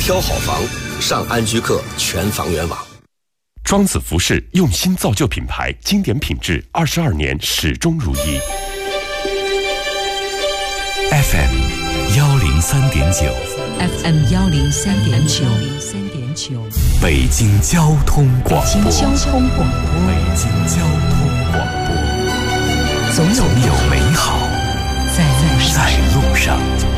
挑好房，上安居客全房源网。 庄子服饰用心造就品牌，经典品质22年始终如一。 FM 103.9 FM 103.9 北京交通广播。 北京交通广播。总有美好在路上。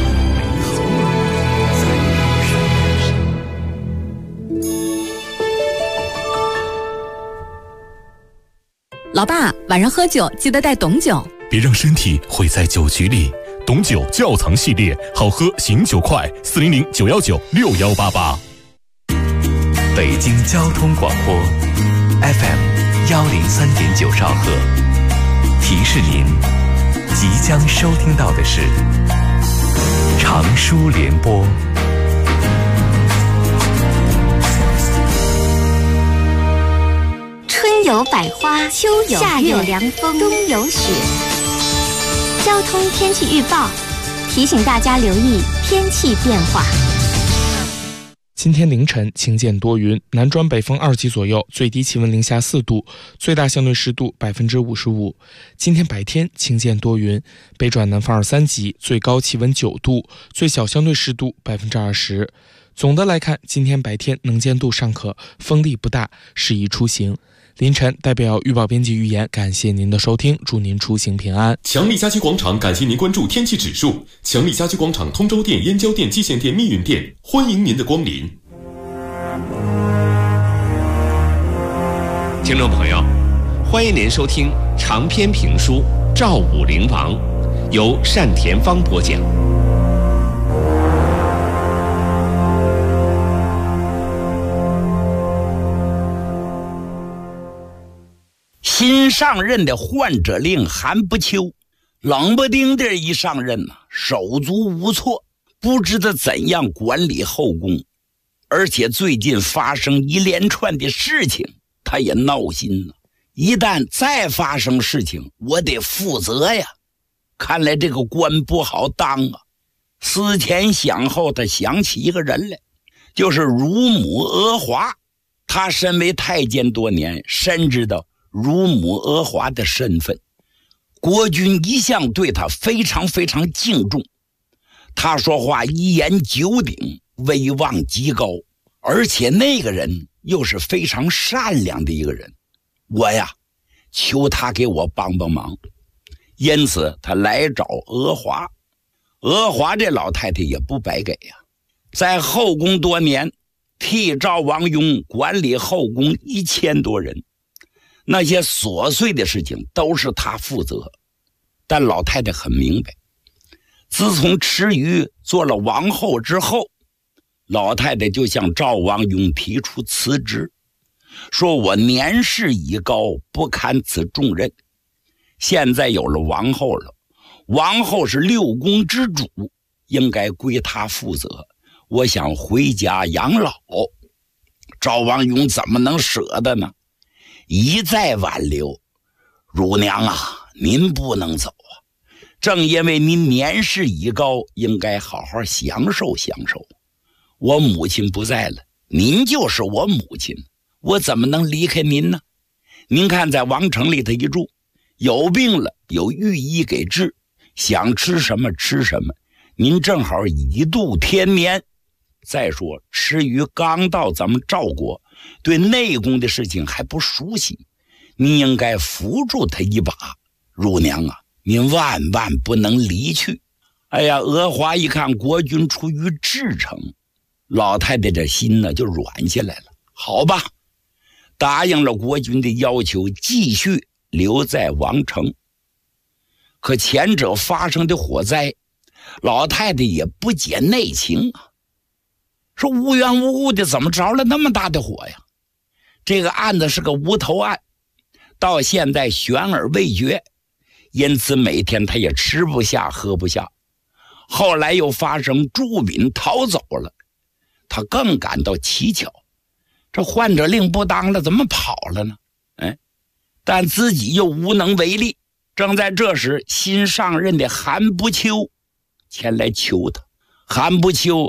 老爸，晚上喝酒记得带董酒， 别让身体毁在酒局里。董酒窖藏系列，好喝醒酒快，400-919-6188。北京交通广播 FM 103.9兆赫，提示您即将收听到的是长舒联播。 春有百花，秋有夏有凉风，冬有雪。交通天气预报提醒大家留意天气变化。 今天凌晨晴间多云，南转北风2级左右，最低气温零下4度，最大相对湿度55%。今天白天晴间多云，北转南风2、3级，最高气温9度，最小相对湿度20%。总的来看，今天白天能见度尚可，风力不大，适宜出行。凌晨代表预报编辑预言，感谢您的收听，祝您出行平安。 强力家居广场感谢您关注天气指数。强力家居广场通州店、燕郊店、蓟县店、密云店，欢迎您的光临。 听众朋友，欢迎您收听长篇评书《赵武灵王》，由单田芳播讲。 新上任的换者令韩不秋，冷不丁的一上任手足无措，不知道怎样管理后宫，而且最近发生一连串的事情，他也闹心了。一旦再发生事情，我得负责呀。看来这个官不好当啊。思前想后，他想起一个人来，就是乳母阿华。他身为太监多年，深知道乳母阿华的身份，国君一向对他非常非常敬重，他说话一言九鼎，威望极高，而且那个人又是非常善良的一个人，我呀求他给我帮帮忙。因此他来找阿华。阿华这老太太也不白给呀，在后宫多年，替赵王雍管理后宫1000多人，那些琐碎的事情都是他负责。但老太太很明白，自从池鱼做了王后之后，老太太就向赵王雍提出辞职，说我年事已高，不堪此重任。现在有了王后了，王后是6宫之主，应该归她负责，我想回家养老。赵王雍怎么能舍得呢？一再挽留，乳娘啊，您不能走啊！正因为您年事已高，应该好好享受享受。我母亲不在了，您就是我母亲，我怎么能离开您呢？您看在王城里头一住，有病了有御医给治，想吃什么吃什么，您正好一度天眠。再说池鱼刚到咱们赵国，对内宫的事情还不熟悉，您应该扶住他一把。乳娘啊，您万万不能离去。哎呀，阿华一看国君出于至诚，老太太这心呢就软下来了。好吧，答应了国君的要求，继续留在王城。可前者发生的火灾，老太太也不解内情啊，说无缘无故的怎么着了那么大的火呀？这个案子是个无头案，到现在悬而未决，因此每天他也吃不下喝不下。后来又发生朱敏逃走了，他更感到蹊跷，这换者令不当了，怎么跑了呢？但自己又无能为力。正在这时，新上任的韩不秋前来求他。韩不秋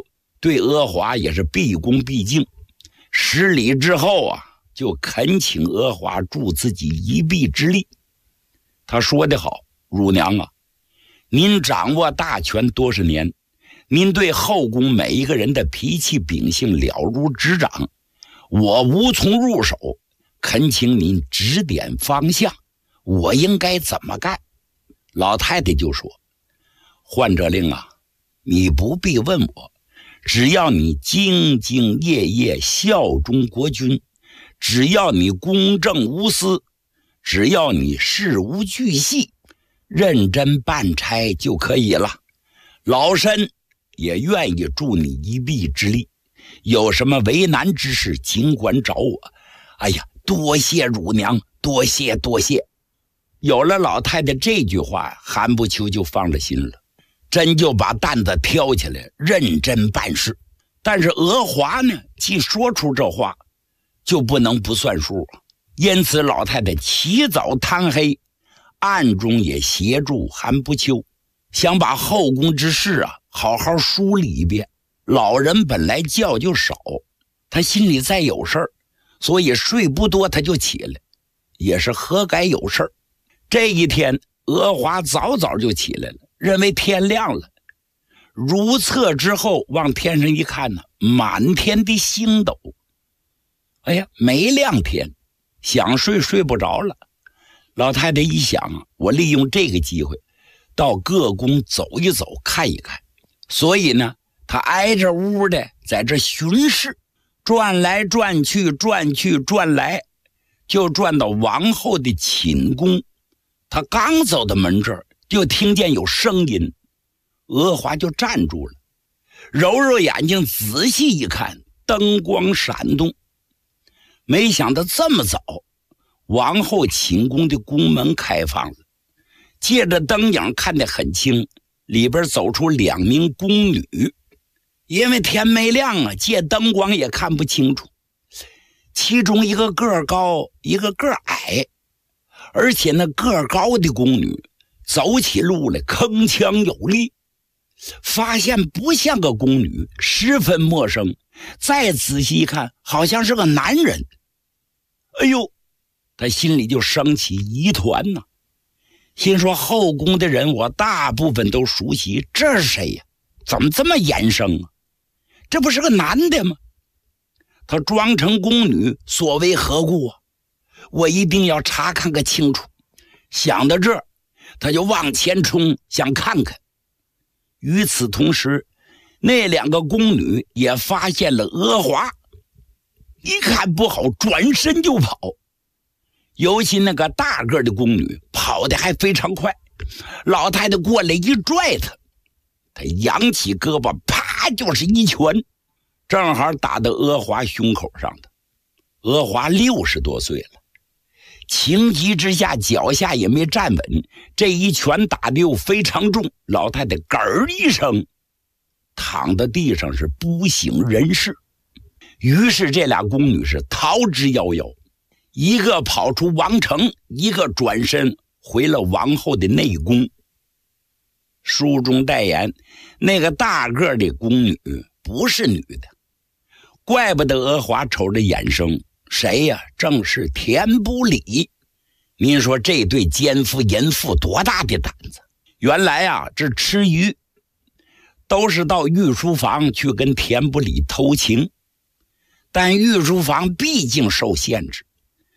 对娥华也是毕恭毕敬。施礼之后啊，就恳请娥华助自己一臂之力。他说得好，乳娘啊，您掌握大权多少年，您对后宫每一个人的脾气秉性了如指掌，我无从入手，恳请您指点方向，我应该怎么干？老太太就说，换者令啊，你不必问我，只要你兢兢业业效忠国君，只要你公正无私，只要你事无巨细，认真办差就可以了。老身也愿意助你一臂之力，有什么为难之事尽管找我。哎呀，多谢乳娘，多谢多谢。有了老太太这句话，韩不秋就放了心了，真就把担子挑起来，认真办事。但是娥华呢，既说出这话，就不能不算数了。因此老太太起早贪黑，暗中也协助韩不秋，想把后宫之事啊好好梳理一遍。老人本来觉就少，他心里再有事儿，所以睡不多他就起来，也是何该有事儿。这一天娥华早早就起来了，认为天亮了，如厕之后往天上一看呢，满天的星斗。哎呀，没亮天，想睡睡不着了。老太太一想啊，我利用这个机会到各宫走一走看一看，所以呢她挨着屋的在这巡视，转来转去转去转来，就转到王后的寝宫。她刚走到门这儿，就听见有声音，娥华就站住了，揉揉眼睛仔细一看，灯光闪动。没想到这么早，王后寝宫的宫门开放了，借着灯影看得很清，里边走出2名宫女。因为天没亮啊，借灯光也看不清楚，其中一个个儿高，一个个儿矮，而且那个儿高的宫女走起路来铿锵有力，发现不像个宫女，十分陌生。再仔细一看，好像是个男人。哎呦，他心里就升起疑团呐，心说后宫的人我大部分都熟悉，这是谁呀？怎么这么眼生啊？这不是个男的吗？他装成宫女所为何故啊？我一定要查看个清楚。想到这儿，他就往前冲，想看看。与此同时，那2个宫女也发现了娥华，一看不好，转身就跑。尤其那个大个的宫女跑得还非常快，老太太过来一拽他，他扬起胳膊，啪就是一拳，正好打到娥华胸口上的。娥华60多岁了，情急之下脚下也没站稳，这一拳打得又非常重，老太太咯儿一声躺在地上，是不省人事。于是这俩宫女是逃之夭夭，一个跑出王城，一个转身回了王后的内宫。书中代言那个大个的宫女不是女的，怪不得娥华瞅着眼生，谁呀？正是田不礼。您说这对奸夫淫妇多大的胆子？原来啊，这吃鱼都是到御书房去跟田不礼偷情，但御书房毕竟受限制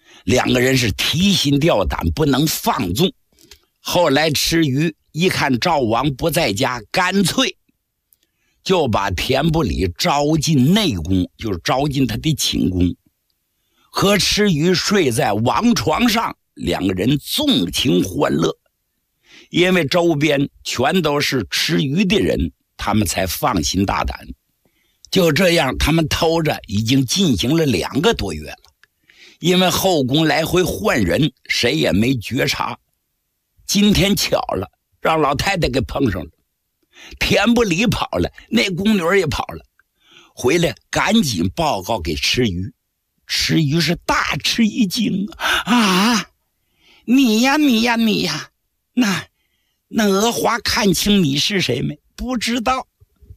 ，2个人是提心吊胆，不能放纵。后来吃鱼一看赵王不在家，干脆就把田不礼招进内宫，就是招进他的寝宫，和吃鱼睡在王床上，2个人纵情欢乐。因为周边全都是吃鱼的人，他们才放心大胆。就这样，他们偷着已经进行了2个多月了。因为后宫来回换人，谁也没觉察。今天巧了，让老太太给碰上了。田不礼跑了，那宫女也跑了，回来赶紧报告给吃鱼。吃鱼是大吃一惊啊！你呀，那娥华看清你是谁没？不知道。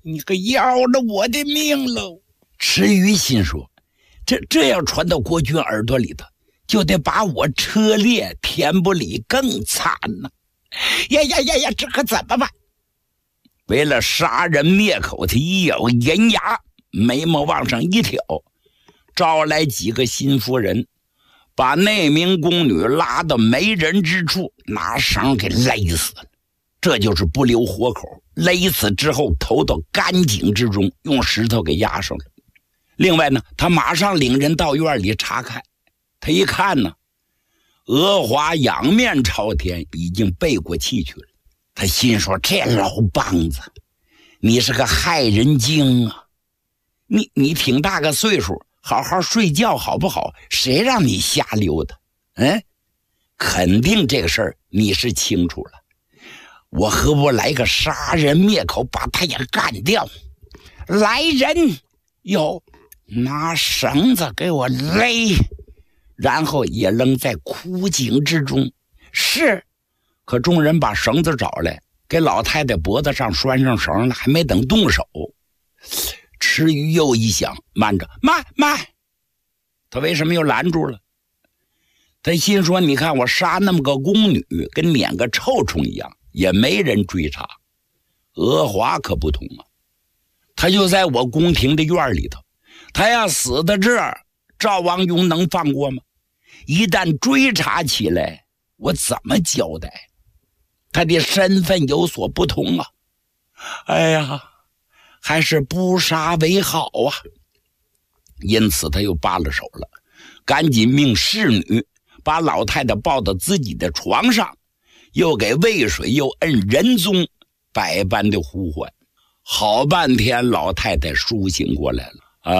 你可要了我的命喽！池鱼心说，这要传到国君耳朵里头，就得把我车裂，天不理更惨呢。呀，这可怎么办？为了杀人灭口，他一咬银牙，眉毛往上一挑，招来几个心腹人，把那名宫女拉到没人之处，拿绳给勒死了。这就是不留活口，勒死之后投到干井之中，用石头给压上了。另外呢，他马上领人到院里查看，他一看呢，娥华仰面朝天，已经背过气去了。他心说，这老梆子，你是个害人精啊！你挺大个岁数，好好睡觉好不好？谁让你瞎溜达？肯定这个事儿你是清楚了。我何不来个杀人灭口，把他也干掉？来人，拿绳子给我勒，然后也扔在枯井之中。是，可众人把绳子找来，给老太太脖子上拴上绳了，还没等动手，池鱼又一想，慢着，慢！他为什么又拦住了？他心说，你看我杀那么个宫女，跟撵个臭虫一样，也没人追查。娥华可不同啊，他就在我宫廷的院里头，他要死在这儿，赵王雍能放过吗？一旦追查起来，我怎么交代？他的身份有所不同啊！哎呀，还是不杀为好啊！因此他又罢了手了，赶紧命侍女把老太太抱到自己的床上，又给喂水，又摁人宗，百般的呼唤。好半天，老太太苏醒过来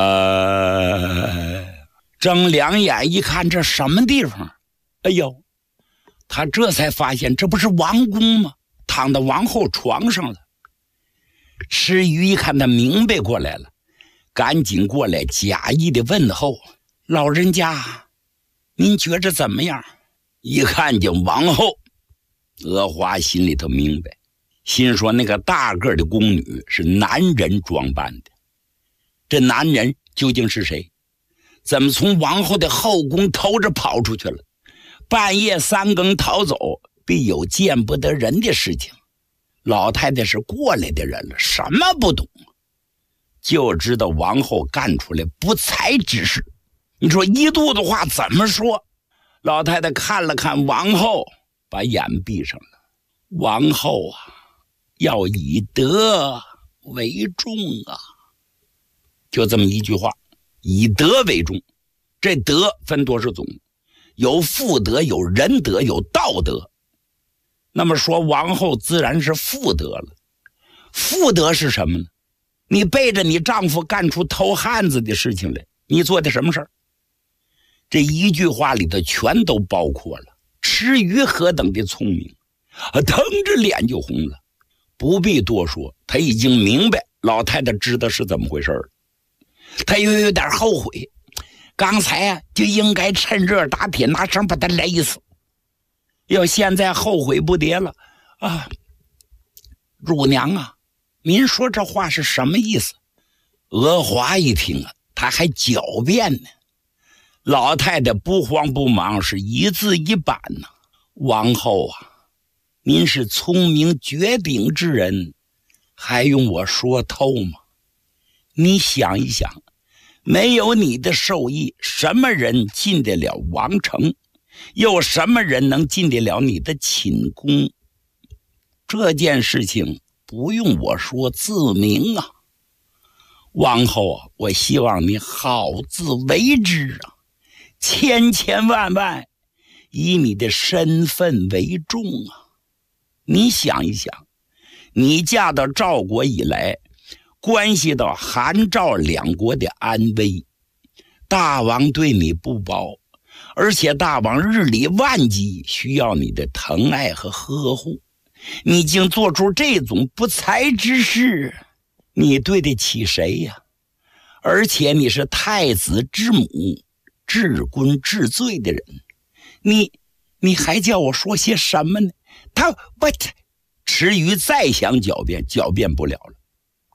了。睁两眼一看，这什么地方？哎呦，他这才发现，这不是王宫吗？躺到王后床上了。池鱼一看他明白过来了，赶紧过来假意的问候：“老人家，您觉着怎么样？”一看见王后，娥华心里头明白，心说那个大个的宫女是男人装扮的。这男人究竟是谁？怎么从王后的后宫偷着跑出去了？半夜3更逃走，必有见不得人的事情。老太太是过来的人了，什么不懂，就知道王后干出来不才之事。你说一肚子话怎么说？老太太看了看王后，把眼闭上了。王后啊，要以德为重啊，就这么一句话，以德为重。这德分多少种？有妇德，有仁德，有道德。那么说王后自然是妇德了。妇德是什么呢？你背着你丈夫干出偷汉子的事情来，你做的什么事儿？这一句话里头全都包括了。池鱼何等的聪明，腾着脸就红了。不必多说，他已经明白老太太知道是怎么回事了。他又有点后悔，刚才就应该趁热打铁，拿绳把他勒死。要现在后悔不迭了啊！乳娘啊，您说这话是什么意思？娥华一听啊，他还狡辩呢。老太太不慌不忙，是一字一板呢。王后啊，您是聪明绝顶之人，还用我说透吗？你想一想，没有你的授意，什么人进得了王城？有什么人能进得了你的寝宫？这件事情不用我说，自明啊。王后啊，我希望你好自为之啊，千千万万以你的身份为重啊。你想一想，你嫁到赵国以来，关系到韩赵两国的安危，大王对你不薄，而且大王日理万机，需要你的疼爱和呵护。你竟做出这种不才之事，你对得起谁呀？而且你是太子之母，至昏至罪的人，你还叫我说些什么呢？池鱼再想狡辩，狡辩不了了。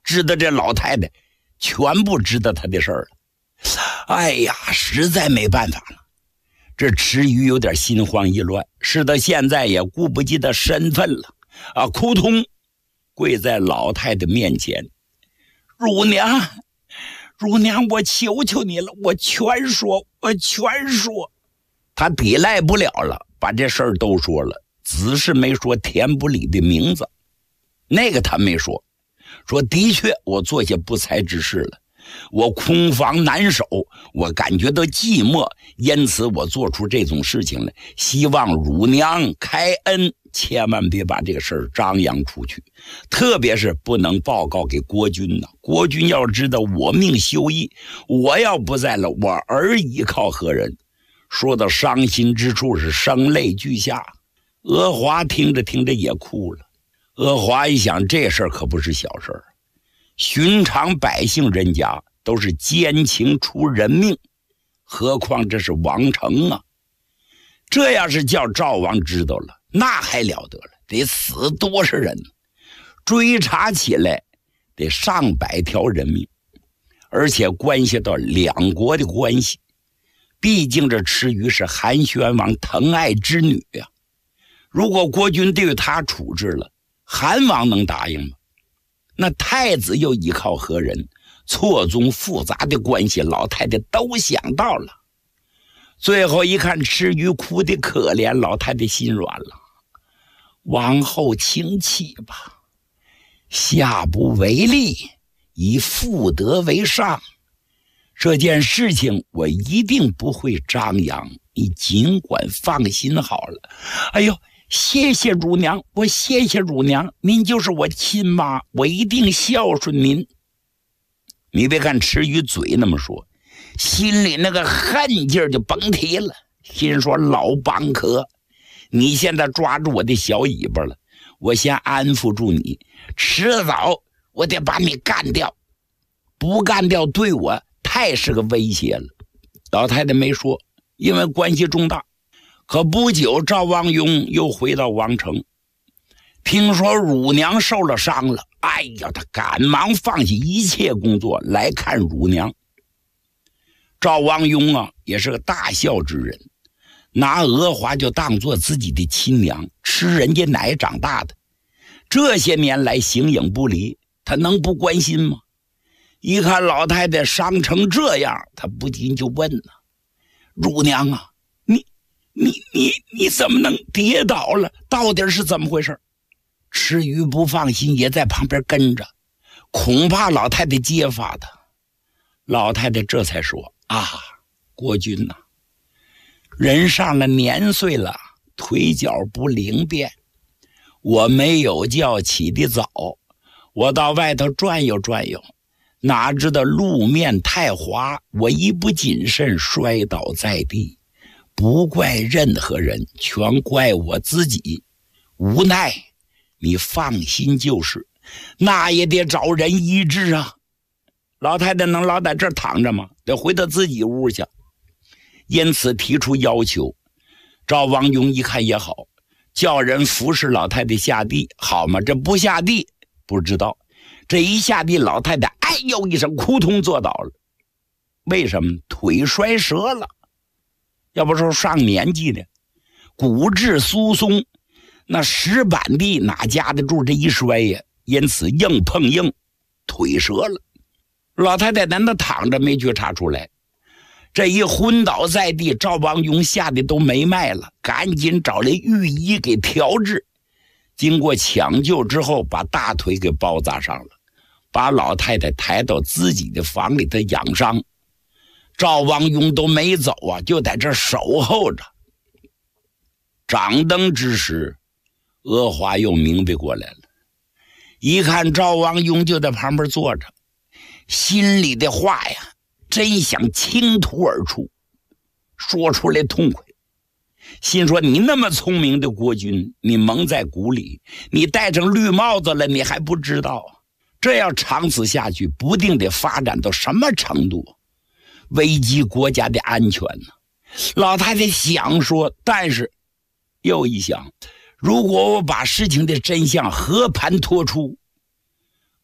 知道这老太太全部知道他的事儿了。哎呀，实在没办法了。这池鱼有点心慌意乱，是他现在也顾不及他身份了啊！扑通跪在老太太面前，乳娘，我求求你了，我全说。他抵赖不了了，把这事儿都说了，只是没说田不里的名字，那个他没说。说的确我做些不才之事了，我空房难守，我感觉到寂寞，因此我做出这种事情来，希望乳娘开恩，千万别把这个事儿张扬出去，特别是不能报告给国君呢。国君要知道我命休矣，我要不在了，我儿依靠何人？说到伤心之处是声泪俱下。娥华听着也哭了。娥华一想，这事儿可不是小事儿，寻常百姓人家都是奸情出人命，何况这是王成啊！这要是叫赵王知道了，那还了得了，得死多少人，追查起来得上百条人命，而且关系到两国的关系。毕竟这池鱼是韩宣王疼爱之女呀，如果国君对他处置了，韩王能答应吗？那太子又依靠何人？错综复杂的关系，老太太都想到了。最后一看池鱼哭得可怜，老太太心软了。王后请起吧，下不为例，以妇德为上。这件事情我一定不会张扬，你尽管放心好了。哎呦，谢谢乳娘，我谢谢乳娘，您就是我亲妈，我一定孝顺您。你别看池鱼嘴那么说，心里那个恨劲儿就甭提了，心说老帮客，你现在抓住我的小尾巴了，我先安抚住你，迟早我得把你干掉，不干掉对我太是个威胁了。老太太没说，因为关系重大。可不久赵王雍又回到王城，听说乳娘受了伤了，哎呀，他赶忙放弃一切工作来看乳娘。赵王雍啊，也是个大孝之人，拿娥华就当作自己的亲娘，吃人家奶长大的，这些年来形影不离，他能不关心吗？一看老太太伤成这样，他不禁就问了：乳娘啊，你怎么能跌倒了？到底是怎么回事？池鱼不放心，也在旁边跟着，恐怕老太太揭发他。老太太这才说：啊，国君呐，人上了年岁了，腿脚不灵便，我没有觉起得早，我到外头转悠转悠，哪知道路面太滑，我一不谨慎摔倒在地，不怪任何人，全怪我自己，无奈，你放心就是，那也得找人医治啊。老太太能老在这儿躺着吗？得回到自己屋去。因此提出要求。赵王雍一看也好，叫人服侍老太太下地，好吗？这不下地不知道，这一下地老太太哎呦一声扑通坐倒了。为什么？腿摔折了，要不说上年纪的骨质疏松，那石板地哪夹得住这一摔呀？因此硬碰硬，腿折了。老太太难道躺着没觉察出来？这一昏倒在地，赵王雍吓得都没脉了，赶紧找来御医给调治。经过抢救之后，把大腿给包扎上了，把老太太抬到自己的房里头养伤。赵王雍都没走啊，就在这守候着。掌灯之时，娥华又明白过来了，一看赵王雍就在旁边坐着，心里的话呀，真想倾吐而出，说出来痛快。心说你那么聪明的国君，你蒙在鼓里，你戴上绿帽子了，你还不知道啊？这要长此下去，不定得发展到什么程度，危及国家的安全呢？老太太想说，但是又一想，如果我把事情的真相和盘托出，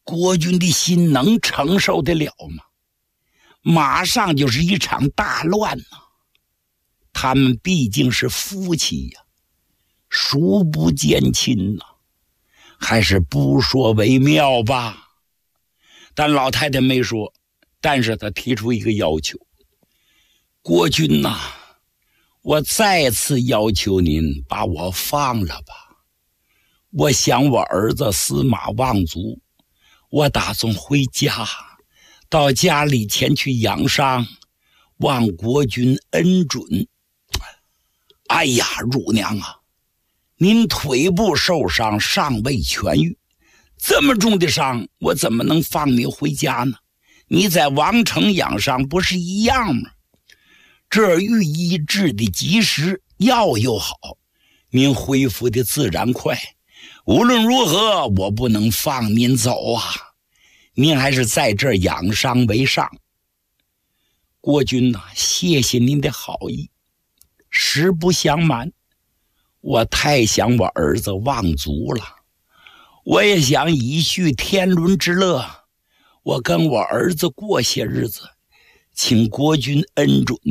国军的心能承受得了吗？马上就是一场大乱呐！他们毕竟是夫妻呀，孰不见亲呐？还是不说为妙吧。但老太太没说，但是她提出一个要求：国军呐，我再次要求您把我放了吧。我想我儿子司马望族，我打算回家，到家里前去养伤，望国君恩准。哎呀，乳娘啊，您腿部受伤尚未痊愈，这么重的伤，我怎么能放您回家呢？你在王城养伤不是一样吗？这儿御医治的及时，药又好，您恢复的自然快。无论如何，我不能放您走啊！您还是在这儿养伤为上。国君呐，谢谢您的好意。实不相瞒，我太想我儿子望族了，我也想以续天伦之乐，我跟我儿子过些日子，请国君恩准。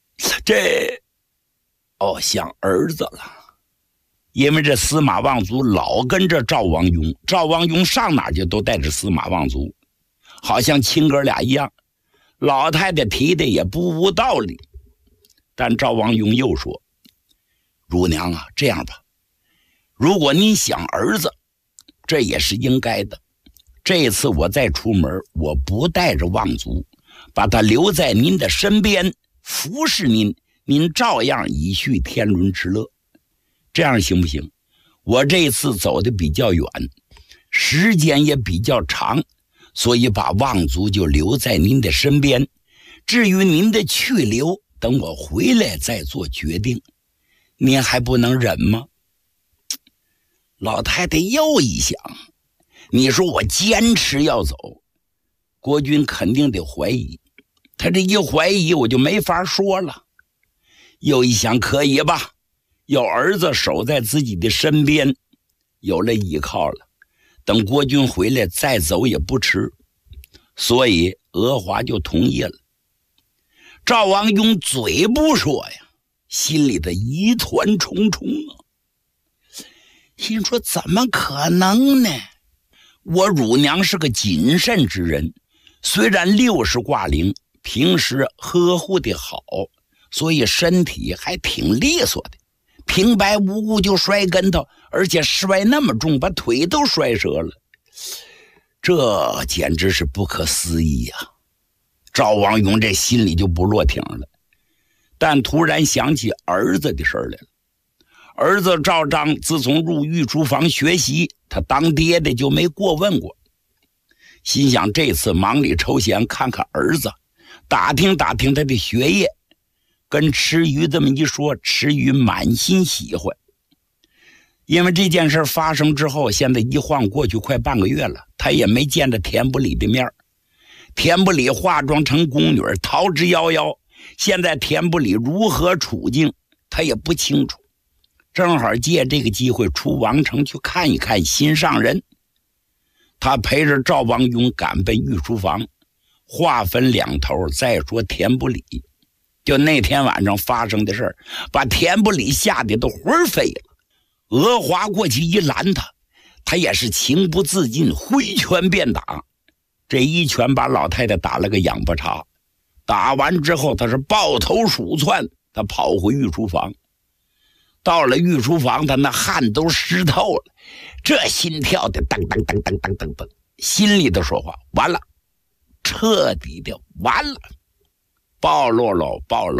想儿子了，因为这司马望族老跟着赵王雍，赵王雍上哪去都带着司马望族，好像亲哥俩一样。老太太提的也不无道理，但赵王雍又说：乳娘啊，这样吧，如果您想儿子，这也是应该的。这次我再出门，我不带着望族，把他留在您的身边，服侍您，您照样以续天伦之乐。这样行不行？我这次走的比较远，时间也比较长，所以把望族就留在您的身边。至于您的去留，等我回来再做决定。您还不能忍吗？老太太又一想，你说我坚持要走，国君肯定得怀疑，他这一怀疑我就没法说了。又一想，可以吧，有儿子守在自己的身边，有了依靠了，等国君回来再走也不迟。所以娥华就同意了。赵王雍嘴不说呀，心里的疑团重重啊，心说怎么可能呢？我乳娘是个谨慎之人，虽然60挂龄，平时呵护的好，所以身体还挺利索的，平白无故就摔跟头，而且摔那么重，把腿都摔折了，这简直是不可思议呀！赵王雍这心里就不落挺了，但突然想起儿子的事来了。儿子赵章自从入御厨房学习，他当爹的就没过问过，心想这次忙里抽闲看看儿子，打听打听他的学业。跟池鱼这么一说，池鱼满心喜欢。因为这件事发生之后，现在一晃过去快半个月了，他也没见着田不里的面。田不里化妆成宫女逃之夭夭，现在田不里如何处境他也不清楚，正好借这个机会出王城去看一看心上人。他陪着赵王雍赶奔御书房，话分两头再说田不里。就那天晚上发生的事儿，把田不里吓得都魂飞了。娥华过去一拦他，他也是情不自禁，挥拳便打。这一拳把老太太打了个仰巴叉，打完之后他是抱头鼠窜，他跑回御书房。到了御书房，他那汗都湿透了，这心跳的噔噔噔噔噔噔噔，心里头说话，完了，彻底的完了，暴露了，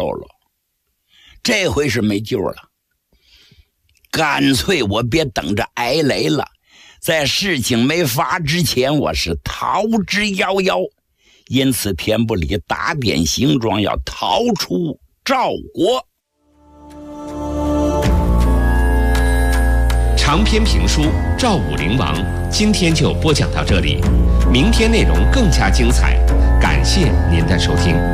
这回是没救了。干脆我别等着挨雷了，在事情没发之前，我是逃之夭夭。因此田不里打点行装，要逃出赵国。 长篇评书《赵武灵王》今天就播讲到这里，明天内容更加精彩，感谢您的收听。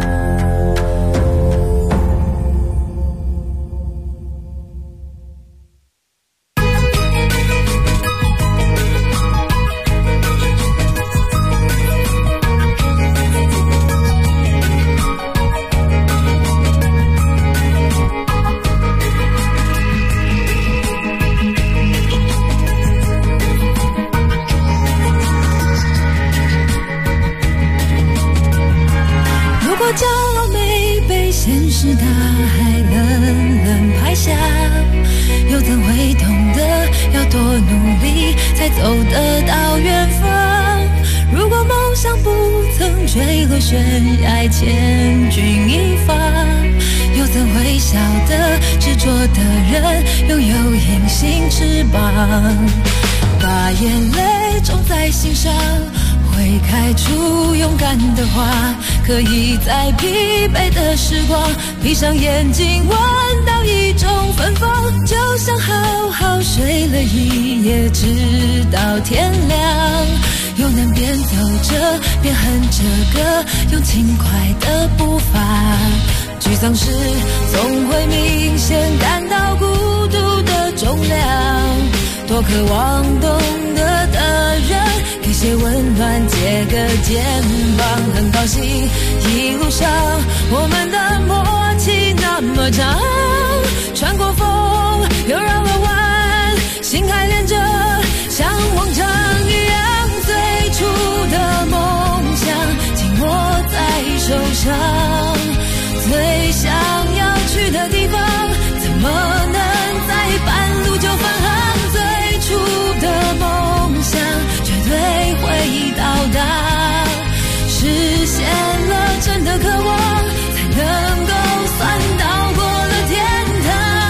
骄傲没被现实大海冷冷拍下，又怎会懂得要多努力才走得到远方？如果梦想不曾坠落悬崖千钧一发，又怎会晓得执着的人拥有隐形翅膀？把眼泪种在心上，会开出勇敢的花，可以在疲惫的时光闭上眼睛闻到一种芬芳，就像好好睡了一夜直到天亮，又能边走着边哼着歌，用轻快的步伐。沮丧时总会明显感到孤独的重量，多渴望懂得的人给些温暖，借个肩膀。很高兴一路上我们的默契那么长，穿过风又绕了弯，心还连着像往常一样，最初的梦想紧握在手上，最想要去的地方怎么能在半路就返航？最初的梦想绝对会到达，实现了真的渴望，才能够算到过了天堂。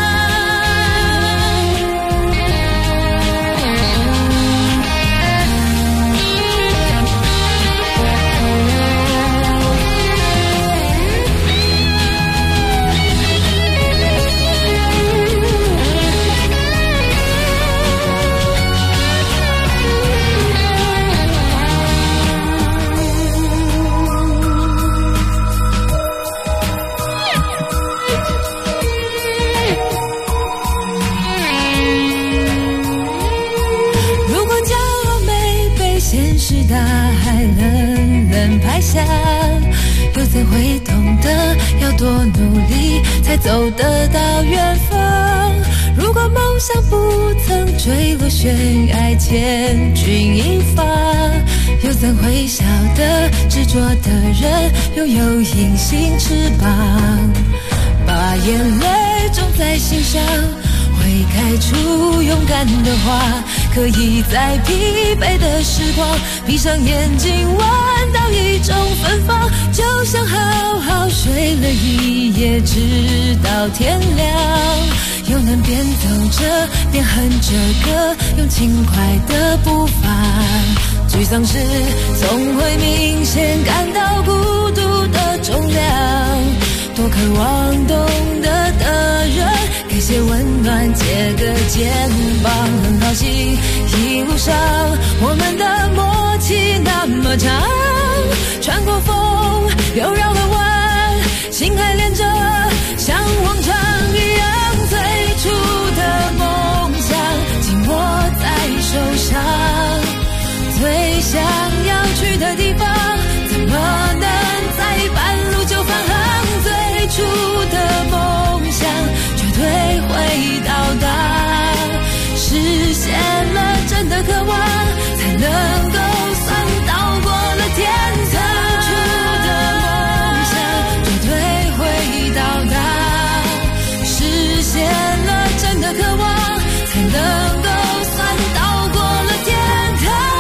大海冷冷拍下，又怎会懂得要多努力才走得到远方？如果梦想不曾坠落悬崖千钧一发，又怎会晓得执着的人拥有隐形翅膀？把眼泪种在心上，会开出勇敢的花，可以在疲惫的时光闭上眼睛闻到一种芬芳，就像好好睡了一夜直到天亮，又能边走着边哼着歌，用轻快的步伐。沮丧时总会明显感到孤独的重量，多渴望懂得的人给些温暖，借个肩膀。很高兴一路上我们的默契那么长，穿过风又绕了弯，心还连着像往常一样，最初的梦想紧握在手上，最想要去的地方怎么能在半路就返航？最初的梦想绝对会到达，实现了真的渴望，才能够算到过了天堂。最初的梦想绝对会到达，实现了真的渴望，才能够算到过了天堂。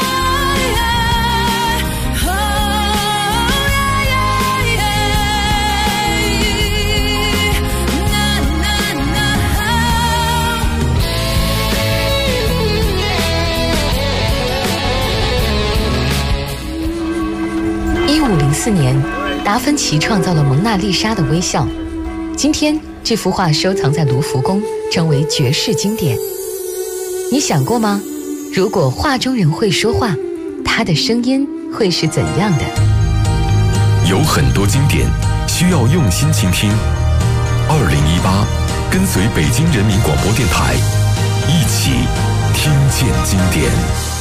1504年，达芬奇创造了蒙娜丽莎的微笑。今天，这幅画收藏在卢浮宫，成为绝世经典。你想过吗？如果画中人会说话，他的声音会是怎样的？ 有很多经典需要用心倾听。2018，跟随北京人民广播电台，一起听见经典。